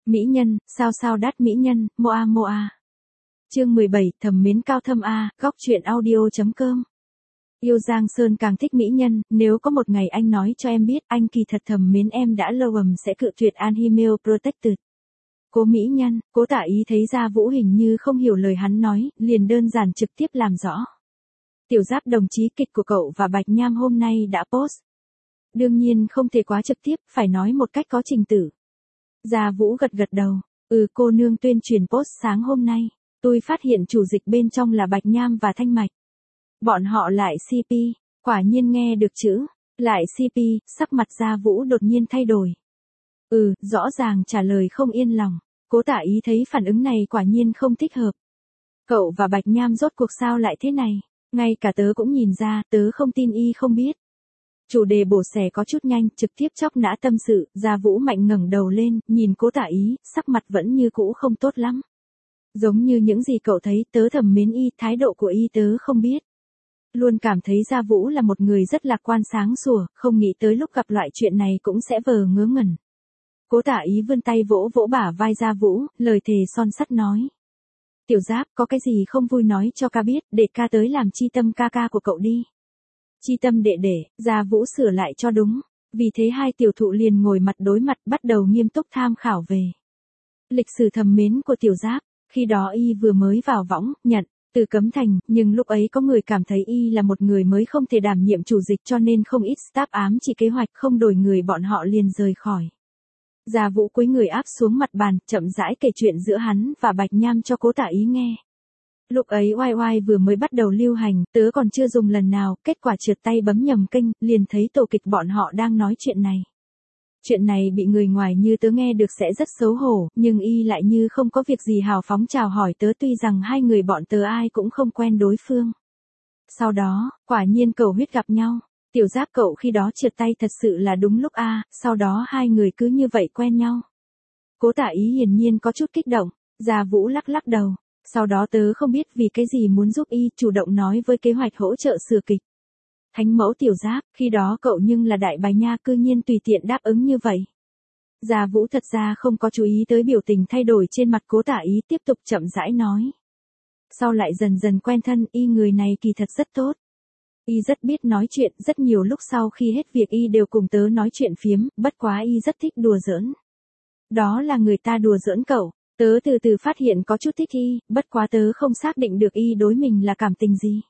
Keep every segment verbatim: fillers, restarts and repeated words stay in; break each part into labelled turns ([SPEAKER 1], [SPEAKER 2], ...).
[SPEAKER 1] Mỹ nhân, sao sao đắt mỹ nhân, moa moa. Chương mười bảy, thầm mến cao thâm A, góc truyện audio.com. Yêu Giang Sơn càng thích mỹ nhân, nếu có một ngày anh nói cho em biết anh kỳ thật thầm mến em đã lâu ầm sẽ cự tuyệt Anhimel Protected. Cố mỹ nhân, Cố Tả Ý thấy Gia Vũ hình như không hiểu lời hắn nói, liền đơn giản trực tiếp làm rõ. Tiểu Giáp đồng chí, kịch của cậu và Bạch Nham hôm nay đã post. Đương nhiên không thể quá trực tiếp, phải nói một cách có trình tự. Gia Vũ gật gật đầu, ừ cô nương tuyên truyền post sáng hôm nay, tôi phát hiện chủ dịch bên trong là Bạch Nham và Thanh Mạch. Bọn họ lại xê pê, quả nhiên nghe được chữ, lại xê pê, sắc mặt Gia Vũ đột nhiên thay đổi. Ừ, rõ ràng trả lời không yên lòng, Cố Tả Ý thấy phản ứng này quả nhiên không thích hợp. Cậu và Bạch Nham rốt cuộc sao lại thế này, ngay cả tớ cũng nhìn ra, tớ không tin y không biết. Chủ đề bổ xẻ có chút nhanh, trực tiếp chóc nã tâm sự, Gia Vũ mạnh ngẩng đầu lên, nhìn Cố Tả Ý, sắc mặt vẫn như cũ không tốt lắm. Giống như những gì cậu thấy, tớ thầm mến y, thái độ của y tớ không biết. Luôn cảm thấy Gia Vũ là một người rất lạc quan sáng sủa, không nghĩ tới lúc gặp loại chuyện này cũng sẽ vờ ngớ ngẩn. Cố Tả Ý vươn tay vỗ vỗ bả vai Gia Vũ, lời thề son sắt nói. Tiểu Giáp, có cái gì không vui nói cho ca biết, để ca tới làm chi tâm ca ca của cậu đi. Chi tâm đệ đệ, Gia Vũ sửa lại cho đúng, vì thế hai tiểu thụ liền ngồi mặt đối mặt bắt đầu nghiêm túc tham khảo về lịch sử thầm mến của Tiểu Giáp. Khi đó y vừa mới vào võng, nhận từ Cấm Thành, nhưng lúc ấy có người cảm thấy y là một người mới không thể đảm nhiệm chủ dịch cho nên không ít staff ám chỉ kế hoạch không đổi người bọn họ liền rời khỏi. Gia Vũ cúi người áp xuống mặt bàn, chậm rãi kể chuyện giữa hắn và Bạch Nham cho Cố Tả Ý nghe. Lúc ấy oai oai vừa mới bắt đầu lưu hành, tớ còn chưa dùng lần nào, kết quả trượt tay bấm nhầm kênh, liền thấy tổ kịch bọn họ đang nói chuyện này. Chuyện này bị người ngoài như tớ nghe được sẽ rất xấu hổ, nhưng y lại như không có việc gì hào phóng chào hỏi tớ, tuy rằng hai người bọn tớ ai cũng không quen đối phương. Sau đó, quả nhiên cầu huyết gặp nhau. Tiểu Giáp cậu khi đó trượt tay thật sự là đúng lúc a, sau đó hai người cứ như vậy quen nhau. Cố Tả Ý hiển nhiên có chút kích động, Gia Vũ lắc lắc đầu. Sau đó tớ không biết vì cái gì muốn giúp y, chủ động nói với kế hoạch hỗ trợ sửa kịch. Thánh mẫu Tiểu Giáp, khi đó cậu nhưng là đại bài nha, cư nhiên tùy tiện đáp ứng như vậy. Gia Vũ thật ra không có chú ý tới biểu tình thay đổi trên mặt Cố Tả Ý, tiếp tục chậm rãi nói. Sau lại dần dần quen thân, y người này kỳ thật rất tốt. Y rất biết nói chuyện, rất nhiều lúc sau khi hết việc y đều cùng tớ nói chuyện phiếm, bất quá y rất thích đùa giỡn. Đó là người ta đùa giỡn cậu. Tớ từ từ phát hiện có chút thích y, bất quá tớ không xác định được y đối mình là cảm tình gì.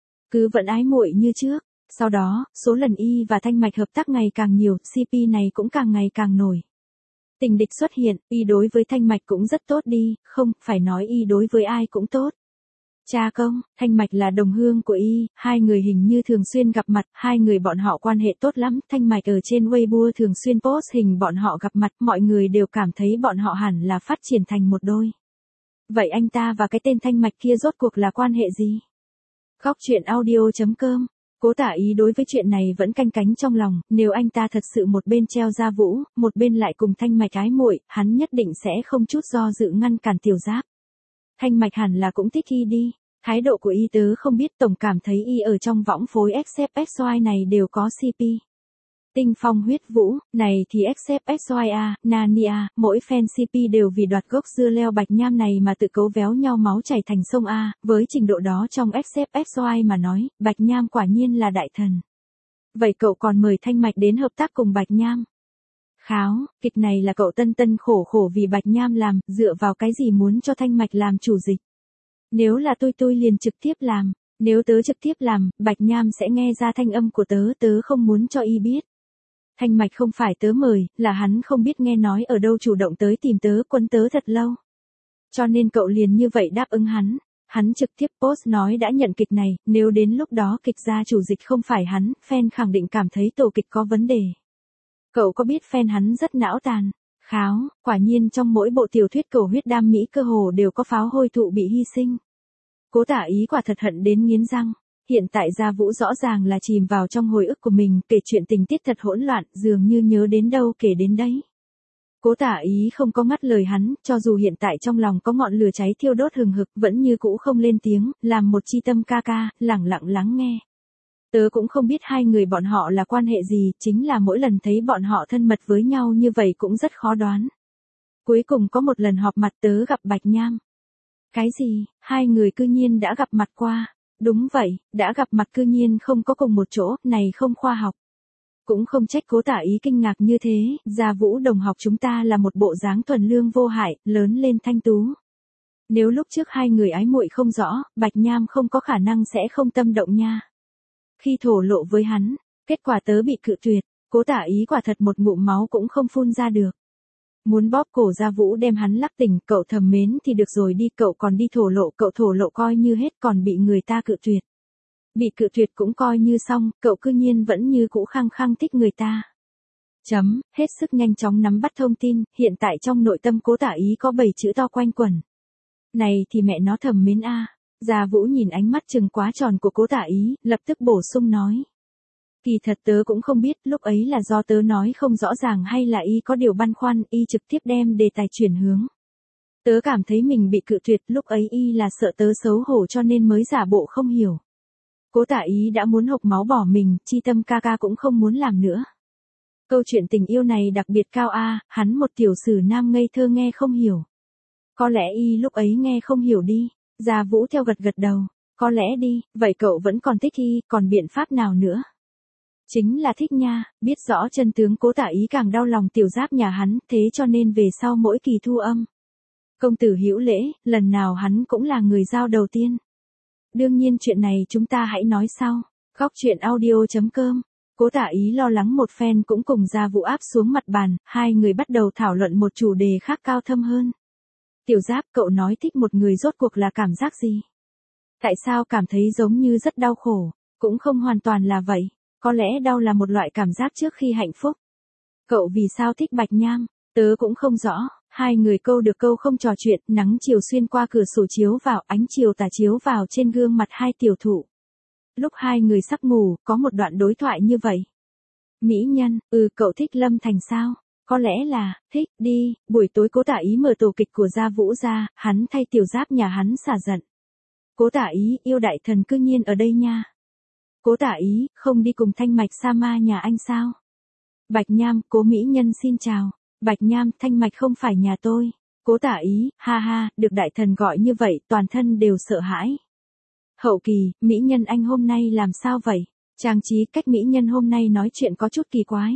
[SPEAKER 1] Cứ vẫn ái muội như trước. Sau đó, số lần y và Thanh Mạch hợp tác ngày càng nhiều, xê pê này cũng càng ngày càng nổi. Tình địch xuất hiện, y đối với Thanh Mạch cũng rất tốt đi, không, phải nói y đối với ai cũng tốt. Cha công, Thanh Mạch là đồng hương của y, hai người hình như thường xuyên gặp mặt, hai người bọn họ quan hệ tốt lắm, Thanh Mạch ở trên Weibo thường xuyên post hình bọn họ gặp mặt, mọi người đều cảm thấy bọn họ hẳn là phát triển thành một đôi. Vậy anh ta và cái tên Thanh Mạch kia rốt cuộc là quan hệ gì? Góc truyện audio.com. Cố Tả Ý đối với chuyện này vẫn canh cánh trong lòng, nếu anh ta thật sự một bên treo Gia Vũ, một bên lại cùng Thanh Mạch ái muội, hắn nhất định sẽ không chút do dự ngăn cản Tiểu Giáp. Thanh Mạch hẳn là cũng thích y đi, thái độ của y tớ không biết, tổng cảm thấy y ở trong võng phối Accept ích oai này đều có xê pê. Tinh phong huyết vũ, này thì Accept ích oai a, Nania, mỗi fan xê pê đều vì đoạt gốc dưa leo Bạch Nham này mà tự cấu véo nhau máu chảy thành sông a, với trình độ đó trong Accept ích oai mà nói, Bạch Nham quả nhiên là đại thần. Vậy cậu còn mời Thanh Mạch đến hợp tác cùng Bạch Nham? Kháo, kịch này là cậu tân tân khổ khổ vì Bạch Nham làm, dựa vào cái gì muốn cho Thanh Mạch làm chủ dịch? Nếu là tôi tôi liền trực tiếp làm, nếu tớ trực tiếp làm, Bạch Nham sẽ nghe ra thanh âm của tớ, tớ không muốn cho y biết. Thanh Mạch không phải tớ mời, là hắn không biết nghe nói ở đâu chủ động tới tìm tớ, quấn tớ thật lâu. Cho nên cậu liền như vậy đáp ứng hắn. Hắn trực tiếp post nói đã nhận kịch này, nếu đến lúc đó kịch ra chủ dịch không phải hắn, fan khẳng định cảm thấy tổ kịch có vấn đề. Cậu có biết fan hắn rất não tàn. Kháo, quả nhiên trong mỗi bộ tiểu thuyết cầu huyết đam mỹ cơ hồ đều có pháo hôi thụ bị hy sinh. Cố Tả Ý quả thật hận đến nghiến răng. Hiện tại Gia Vũ rõ ràng là chìm vào trong hồi ức của mình, kể chuyện tình tiết thật hỗn loạn, dường như nhớ đến đâu kể đến đấy. Cố Tả Ý không có ngắt lời hắn, cho dù hiện tại trong lòng có ngọn lửa cháy thiêu đốt hừng hực, vẫn như cũ không lên tiếng, làm một chi tâm ca ca, lẳng lặng lắng nghe. Tớ cũng không biết hai người bọn họ là quan hệ gì, chính là mỗi lần thấy bọn họ thân mật với nhau như vậy cũng rất khó đoán. Cuối cùng có một lần họp mặt tớ gặp Bạch Nham. Cái gì, hai người cư nhiên đã gặp mặt qua? Đúng vậy, đã gặp mặt cư nhiên không có cùng một chỗ, này không khoa học. Cũng không trách Cố Tả Ý kinh ngạc như thế, Gia Vũ đồng học chúng ta là một bộ dáng thuần lương vô hại, lớn lên thanh tú. Nếu lúc trước hai người ái muội không rõ, Bạch Nham không có khả năng sẽ không tâm động nha. Khi thổ lộ với hắn, kết quả tớ bị cự tuyệt, Cố Tả Ý quả thật một ngụm máu cũng không phun ra được. Muốn bóp cổ Gia Vũ đem hắn lắc tỉnh, cậu thầm mến thì được rồi đi, cậu còn đi thổ lộ, cậu thổ lộ coi như hết còn bị người ta cự tuyệt. Bị cự tuyệt cũng coi như xong, cậu cư nhiên vẫn như cũ khăng khăng thích người ta. Chấm, hết sức nhanh chóng nắm bắt thông tin, hiện tại trong nội tâm Cố Tả Ý có bảy chữ to quanh quẩn. Này thì mẹ nó thầm mến a. À. Gia Vũ nhìn ánh mắt trừng quá tròn của Cố Tả Ý, lập tức bổ sung nói. Kỳ thật tớ cũng không biết lúc ấy là do tớ nói không rõ ràng hay là y có điều băn khoăn, y trực tiếp đem đề tài chuyển hướng. Tớ cảm thấy mình bị cự tuyệt, lúc ấy y là sợ tớ xấu hổ cho nên mới giả bộ không hiểu. Cố Tả Ý đã muốn hộc máu bỏ mình, chi tâm ca ca cũng không muốn làm nữa. Câu chuyện tình yêu này đặc biệt cao a, à, hắn một tiểu sử nam ngây thơ nghe không hiểu. Có lẽ y lúc ấy nghe không hiểu đi. Gia Vũ theo gật gật đầu. Có lẽ đi, vậy cậu vẫn còn thích y, còn biện pháp nào nữa? Chính là thích nha, biết rõ chân tướng Cố Tả Ý càng đau lòng tiểu giáp nhà hắn, thế cho nên về sau mỗi kỳ thu âm. Công tử hữu lễ, lần nào hắn cũng là người giao đầu tiên. Đương nhiên chuyện này chúng ta hãy nói sau. Góc truyện audio chấm com. Cố Tả Ý lo lắng một phen cũng cùng Gia Vũ áp xuống mặt bàn, hai người bắt đầu thảo luận một chủ đề khác cao thâm hơn. Tiểu Giáp, cậu nói thích một người rốt cuộc là cảm giác gì? Tại sao cảm thấy giống như rất đau khổ? Cũng không hoàn toàn là vậy. Có lẽ đau là một loại cảm giác trước khi hạnh phúc. Cậu vì sao thích Bạch Nham? Tớ cũng không rõ. Hai người câu được câu không trò chuyện, nắng chiều xuyên qua cửa sổ chiếu vào, ánh chiều tà chiếu vào trên gương mặt hai tiểu thụ. Lúc hai người sắp ngủ, có một đoạn đối thoại như vậy. Mỹ nhân, ừ cậu thích Lâm Thành sao? Có lẽ là, thích, đi, buổi tối Cố Tả Ý mở tổ kịch của Gia Vũ ra, hắn thay tiểu giáp nhà hắn xả giận. Cố Tả Ý, yêu đại thần cư nhiên ở đây nha. Cố Tả Ý, không đi cùng Thanh Mạch sa ma nhà anh sao? Bạch Nham, Cố Mỹ Nhân xin chào. Bạch Nham, Thanh Mạch không phải nhà tôi. Cố Tả Ý, ha ha, được đại thần gọi như vậy, toàn thân đều sợ hãi. Hậu kỳ, Mỹ Nhân anh hôm nay làm sao vậy? Trang trí cách Mỹ Nhân hôm nay nói chuyện có chút kỳ quái.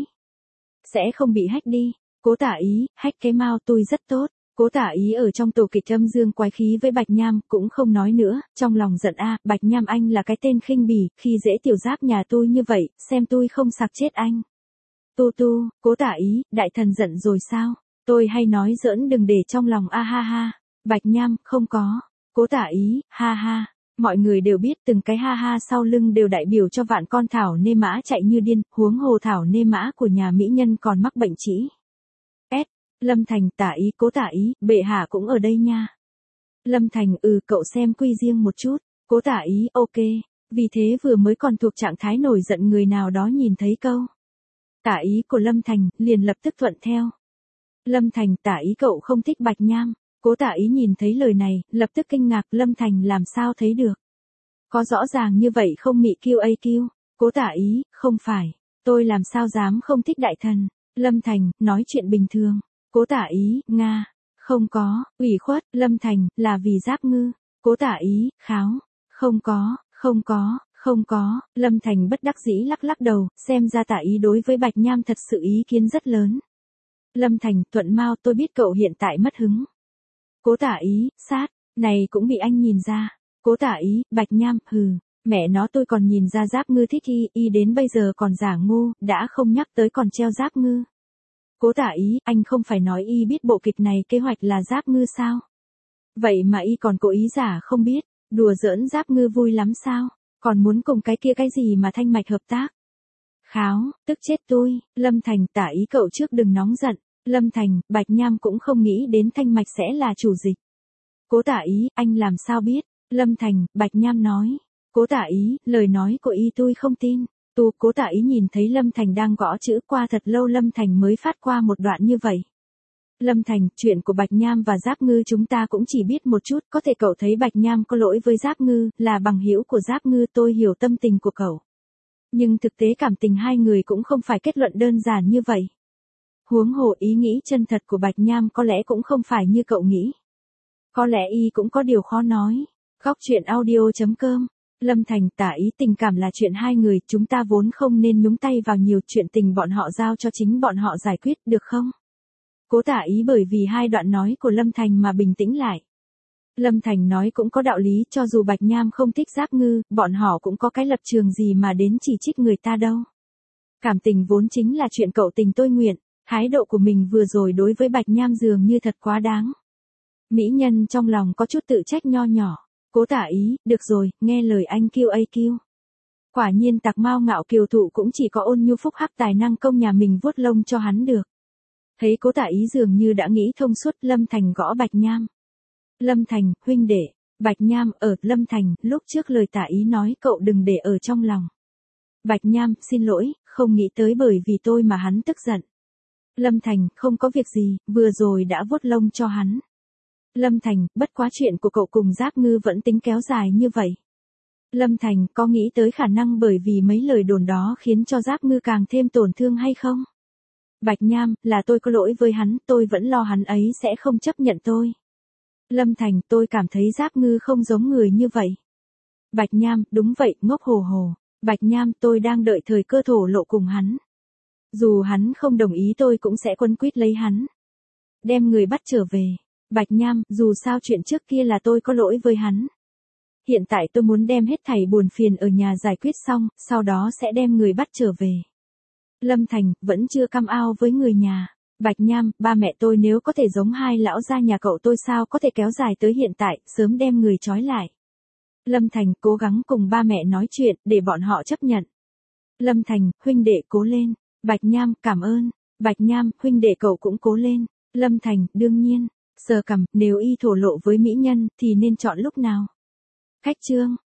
[SPEAKER 1] Sẽ không bị hack đi. Cố Tả Ý, hack cái mau tôi rất tốt. Cố Tả Ý ở trong tổ kịch âm dương quái khí với Bạch Nham, cũng không nói nữa, trong lòng giận a, à, Bạch Nham anh là cái tên khinh bỉ, khi dễ tiểu giáp nhà tôi như vậy, xem tôi không sặc chết anh. Tu tu, Cố Tả Ý, đại thần giận rồi sao? Tôi hay nói giỡn đừng để trong lòng a ha ha. Bạch Nham, không có. Cố Tả Ý, ha ha. Mọi người đều biết từng cái ha ha sau lưng đều đại biểu cho vạn con thảo nê mã chạy như điên, huống hồ thảo nê mã của nhà mỹ nhân còn mắc bệnh trĩ. S. Lâm Thành, Tả Ý, Cố Tả Ý, bệ hạ cũng ở đây nha. Lâm Thành, ừ cậu xem quy riêng một chút. Cố Tả Ý, ok. Vì thế vừa mới còn thuộc trạng thái nổi giận người nào đó nhìn thấy câu Tả Ý của Lâm Thành, liền lập tức thuận theo. Lâm Thành, Tả Ý cậu không thích Bạch Nham. Cố Tả Ý nhìn thấy lời này, lập tức kinh ngạc, Lâm Thành làm sao thấy được. Có rõ ràng như vậy không mị kiêu a kiêu. Cố Tả Ý, không phải. Tôi làm sao dám không thích đại thần. Lâm Thành, nói chuyện bình thường. Cố Tả Ý, Nga. Không có, ủy khuất, Lâm Thành, là vì Giáp Ngư. Cố Tả Ý, kháo. Không có, không có, không có. Lâm Thành bất đắc dĩ lắc lắc đầu, xem ra Tả Ý đối với Bạch Nham thật sự ý kiến rất lớn. Lâm Thành, Thuận Mao tôi biết cậu hiện tại mất hứng. Cố Tả Ý, sát, này cũng bị anh nhìn ra. Cố Tả Ý, Bạch Nham, hừ, mẹ nó tôi còn nhìn ra Giáp Ngư thích y, y đến bây giờ còn giả ngu, đã không nhắc tới còn treo Giáp Ngư. Cố Tả Ý, anh không phải nói y biết bộ kịch này kế hoạch là Giáp Ngư sao? Vậy mà y còn cố ý giả không biết, đùa giỡn Giáp Ngư vui lắm sao? Còn muốn cùng cái kia cái gì mà Thanh Mạch hợp tác? Kháo, tức chết tôi. Lâm Thành, Tả Ý cậu trước đừng nóng giận. Lâm Thành, Bạch Nham cũng không nghĩ đến Thanh Mạch sẽ là chủ dịch. Cố Tả Ý, anh làm sao biết? Lâm Thành, Bạch Nham nói. Cố Tả Ý, lời nói của y tôi không tin. Tu, Cố Tả Ý nhìn thấy Lâm Thành đang gõ chữ qua thật lâu Lâm Thành mới phát qua một đoạn như vậy. Lâm Thành, chuyện của Bạch Nham và Giáp Ngư chúng ta cũng chỉ biết một chút, có thể cậu thấy Bạch Nham có lỗi với Giáp Ngư, là bằng hữu của Giáp Ngư, tôi hiểu tâm tình của cậu. Nhưng thực tế cảm tình hai người cũng không phải kết luận đơn giản như vậy. Huống hồ ý nghĩ chân thật của Bạch Nham có lẽ cũng không phải như cậu nghĩ. Có lẽ y cũng có điều khó nói. Góc chuyện audio chấm com. Lâm Thành, tả ý tình cảm là chuyện hai người, chúng ta vốn không nên nhúng tay vào nhiều chuyện tình bọn họ, giao cho chính bọn họ giải quyết, được không? Cố tả ý bởi vì hai đoạn nói của Lâm Thành mà bình tĩnh lại. Lâm Thành nói cũng có đạo lý, cho dù Bạch Nham không thích Giác Ngư, bọn họ cũng có cái lập trường gì mà đến chỉ trích người ta đâu. Cảm tình vốn chính là chuyện cậu tình tôi nguyện, thái độ của mình vừa rồi đối với Bạch Nham dường như thật quá đáng. Mỹ nhân trong lòng có chút tự trách nho nhỏ. Cố tả ý, được rồi, nghe lời anh kêu a kêu. Quả nhiên Tạc Mao Ngạo Kiều Thụ cũng chỉ có Ôn Nhu Phúc Hắc tài năng công nhà mình vuốt lông cho hắn được. Thấy cố tả ý dường như đã nghĩ thông suốt, Lâm Thành gõ Bạch Nham. Lâm Thành, huynh đệ. Bạch Nham, ở, Lâm Thành, lúc trước lời tả ý nói cậu đừng để ở trong lòng. Bạch Nham, xin lỗi, không nghĩ tới bởi vì tôi mà hắn tức giận. Lâm Thành, không có việc gì, vừa rồi đã vuốt lông cho hắn. Lâm Thành, bất quá chuyện của cậu cùng Giác Ngư vẫn tính kéo dài như vậy. Lâm Thành, có nghĩ tới khả năng bởi vì mấy lời đồn đó khiến cho Giác Ngư càng thêm tổn thương hay không? Bạch Nham, là tôi có lỗi với hắn, tôi vẫn lo hắn ấy sẽ không chấp nhận tôi. Lâm Thành, tôi cảm thấy Giác Ngư không giống người như vậy. Bạch Nham, đúng vậy, ngốc hồ hồ. Bạch Nham, tôi đang đợi thời cơ thổ lộ cùng hắn. Dù hắn không đồng ý tôi cũng sẽ quấn quýt lấy hắn. Đem người bắt trở về. Bạch Nham, dù sao chuyện trước kia là tôi có lỗi với hắn. Hiện tại tôi muốn đem hết thảy buồn phiền ở nhà giải quyết xong, sau đó sẽ đem người bắt trở về. Lâm Thành, vẫn chưa cam ao với người nhà. Bạch Nham, ba mẹ tôi nếu có thể giống hai lão gia nhà cậu tôi sao có thể kéo dài tới hiện tại, sớm đem người trói lại. Lâm Thành, cố gắng cùng ba mẹ nói chuyện, để bọn họ chấp nhận. Lâm Thành, huynh đệ cố lên. Bạch Nham, cảm ơn. Bạch Nham, huynh đệ cậu cũng cố lên. Lâm Thành, đương nhiên. Sờ cằm, nếu y thổ lộ với mỹ nhân, thì nên chọn lúc nào? Khách trương.